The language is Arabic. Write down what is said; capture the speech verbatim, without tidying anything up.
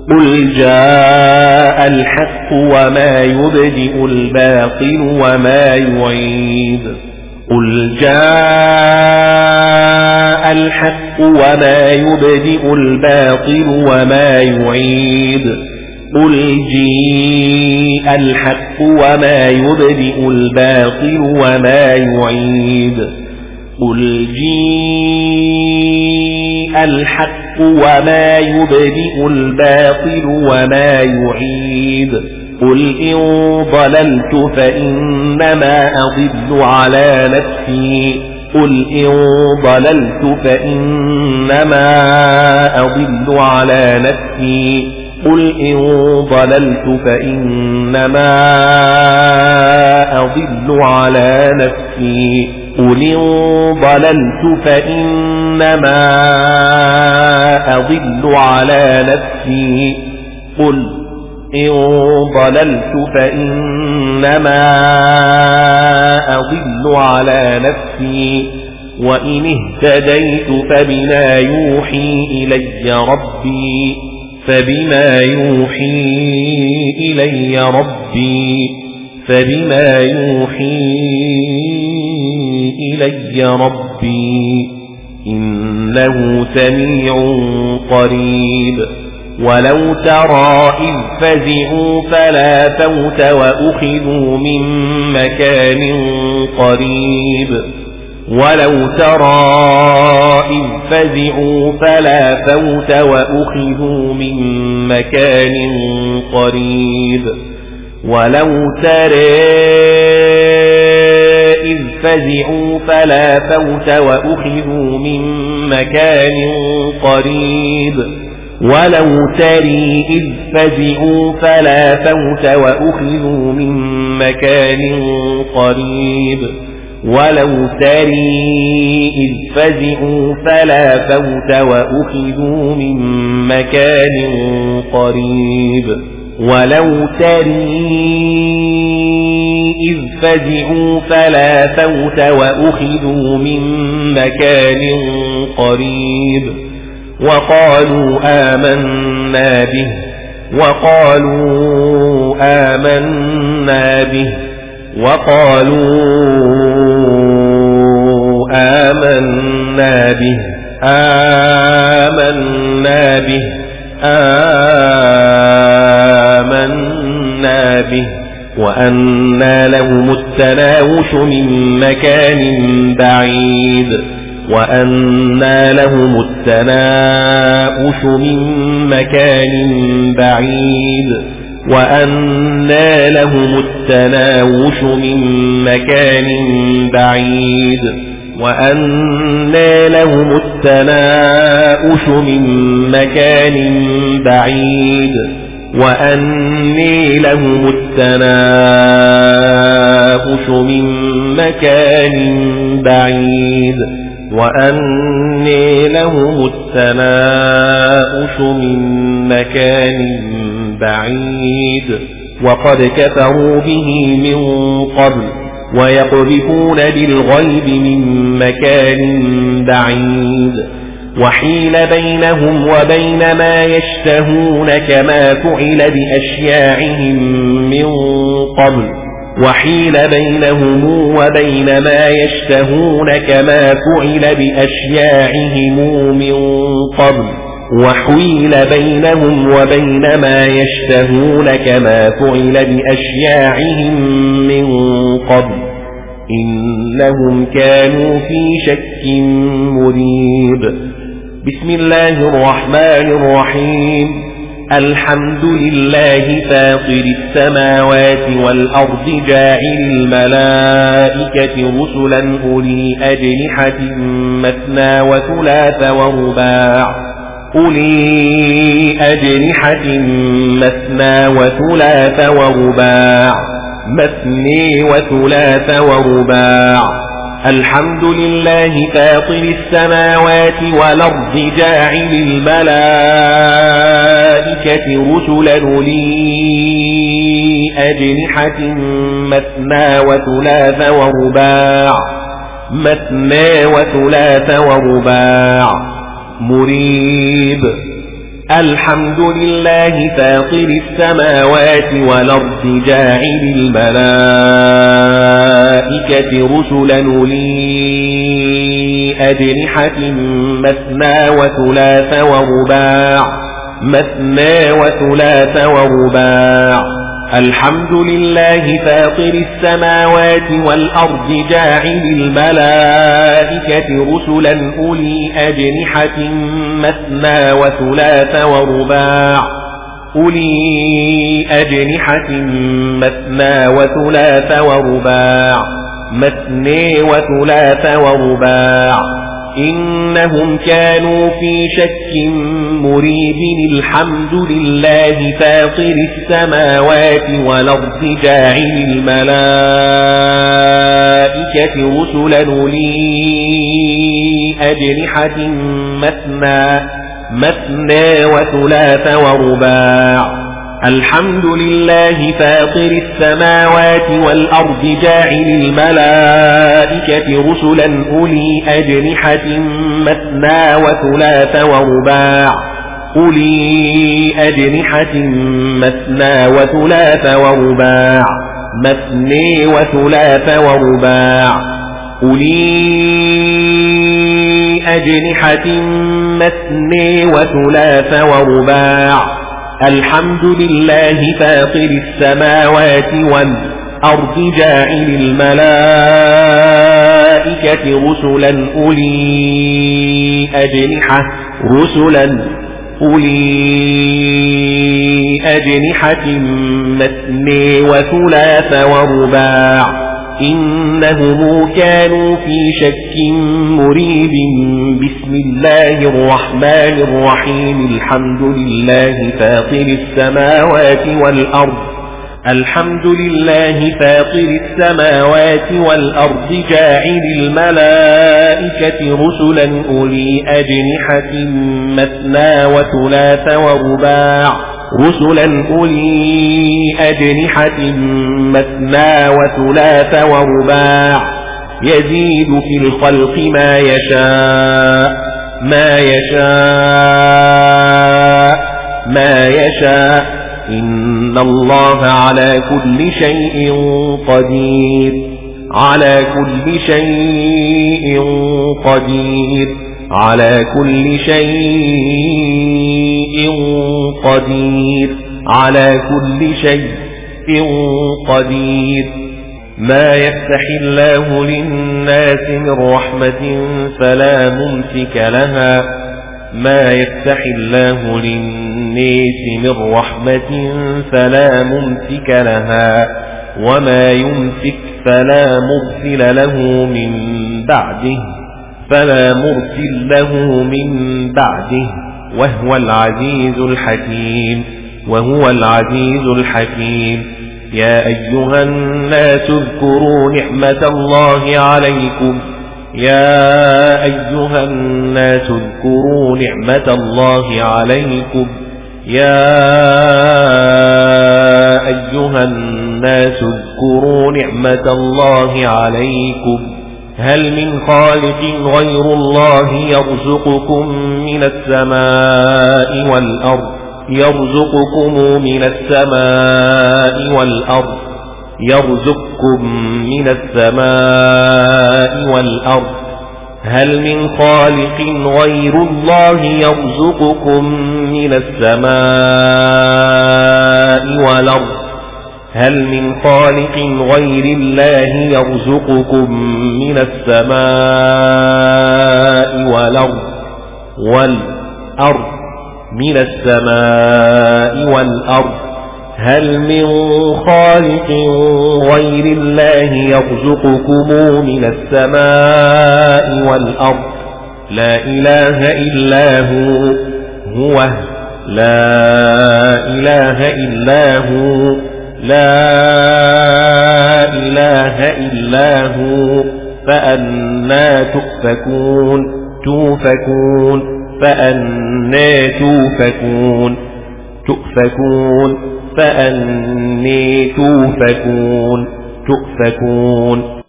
قل جاء الحق وما يبدئ الباطل وما يعيد قل جاء الحق وما يبدئ الباطل وما يعيد قل جيء الحق وما يبدئ الباطل وما يعيد قل جيء الحق وما يبدئ الباطل وما يعيد قل إن ضللت فإنما أضل على نفسي قل إن ضللت فإنما أضل على نفسي قل إن ضللت فإنما أضل على نفسي قل إن ضللت فإنما أضل على نفسي قل إن ضللت فإنما أضل على نفسي وإن اهتديت فبما يوحي إلي ربي فبما يوحي إلي ربي فبما يوحي إلي ربي إنه سميع قريب ولو ترى إذ فزعوا فلا فوت وأخذوا من مكان قريب ولو ترى إذ فزعوا فلا فوت وأخذوا من مكان قريب ولو ترى إذ فزعوا فلا فوت وأخذوا من مكان قريب ولو ترى إذ فزعوا فلا فوت وأخذوا من مكان قريب ولو ترى إذ فزعوا فلا فوت وأخذوا من مكان قريب ولو ترى إذ فزعوا فلا فوت وأخذوا من مكان قريب وقالوا آمنا به وقالوا آمنا به وقالوا آمنا به آمنا به آمنا به وأنى لهم التناوش من مكان بعيد وأنى لهم التناوش من مكان بعيد وأنى لهم التناوش من مكان بعيد وأنى لهم التناوش من مكان بعيد وأني لهم التناوش من مكان بعيد وأني لهم التناوش من مكان بعيد وقد كفروا به من قبل ويقذفون بالغيب من مكان بعيد وحيل بينهم وبين ما يشتهون كما فعل بأشياعهم من قبل وحيل بينهم وبين ما يشتهون كما فعل بأشياعهم من قبل وحيل بينهم وبين ما يشتهون كما فعل بأشياعهم من قبل إنهم كانوا في شك مريب بسم الله الرحمن الرحيم الحمد لله فاطر السماوات والأرض جاعل الملائكة رسلا أولي أجنحة مثنى وثلاث ورباع أولي أجنحة مثنى وثلاث ورباع مثني وثلاث ورباع الحمد لله فاطر السماوات والأرض جاعل الملائكة رسلا أولي أجنحة مثنى وثلاث ورباع مثنى وثلاث ورباع مريب الحمد لله فاطر السماوات والأرض جاعل الملائكة رسلا أولي أجنحة مثنى وثلاث ورباع مثنى وثلاث ورباع الحمد لله فاطر السماوات والأرض جاعل الملائكة رسلا أولي أجنحة مثنى وثلاث ورباع أولي أجنحة مثنى وثلاث ورباع مثنى وثلاث ورباع إنهم كانوا في شك مريب الحمد لله فاطر السماوات والأرض جاعل الملائكة رسلا أولي أجنحة مثنى مثنى وثلاث ورباع الحمد لله فاطر السماوات والأرض جاعل الملائكة رسلا أولي أجنحة مثنى وثلاث ورباع أولي أجنحة مثنى وثلاث ورباع مثنى وثلاث ورباع أولي أجنحة مثنى وثلاث ورباع الحمد لله فاطر السماوات والأرض جاعل الملائكة رسلا أولي أجنحة رسلا أولي أجنحة مثنى وثلاث ورباع إنهم كانوا في شك مريب بسم الله الرحمن الرحيم الحمد لله فاطر السماوات والأرض الحمد لله فاطر السماوات والأرض جاعل الملائكة رسلا أولي أجنحة مثنى وثلاث ورباع رسلا أولي أجنحة مثنى وثلاث ورباع يزيد في الخلق ما يشاء ما يشاء ما يشاء إن الله على كل شيء قدير على كل شيء قدير على كل شيء قدير على كل شيء قدير ما يفتح الله للناس من رحمة فلا ممسك لها ما يفتح الله للناس من رحمة فلا ممسك لها وما يمسك فلا مرسل له من بعده فلا مرسل له من بعده وهو العزيز الحكيم وهو العزيز الحكيم يا أيها الناس اذكروا نعمة الله عليكم يا أيها الناس اذكروا نعمة الله عليكم يا أيها الناس اذكروا نعمة الله عليكم هل من خالق غير الله يرزقكم من السماء والأرض يرزقكم من السماء والأرض يرزقكم من السماء والأرض هل من خالق غير الله يرزقكم من السماء والأرض هل من خالق غير الله يرزقكم من السماء والأرض والأرض من السماء والأرض هل من خالق غير الله يرزقكم من السماء والأرض لا إله إلا هو هو لا إله إلا هو لا إله إلا هو فأنا تؤفكون توفكون فأنا توفكون تؤفكون فأني توفكون تؤفكون